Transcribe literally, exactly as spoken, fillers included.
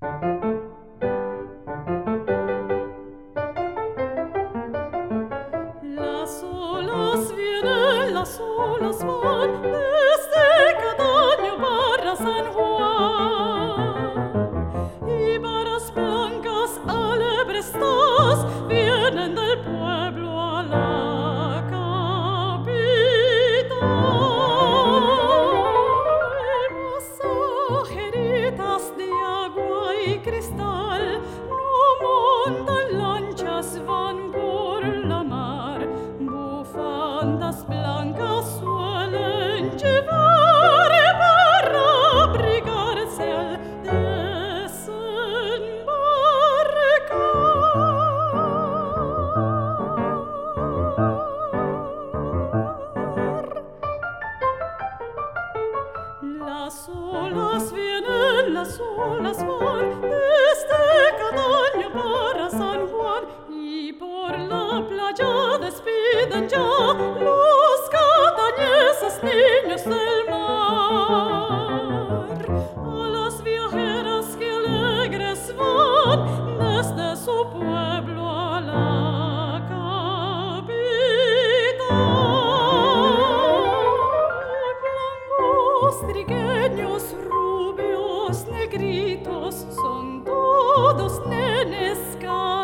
Las olas vienen, las olas van, desde Cataño para San Juan. Y varas blancas alebrestas vienen del pueblo a la capital. Pasajeritas de agua y cristal no montan lanchas, van por la mar. Bufandas blancas suelen llevar para abrigarse al desembarcar. Las olas vienen, las olas van, desde Cataño para San Juan, y por la playa despiden ya los catañeses niños del mar. A las viajeras que alegres van desde su pueblo a la capital. Blancos, trigueños, rubios, negritos, son todos nenes.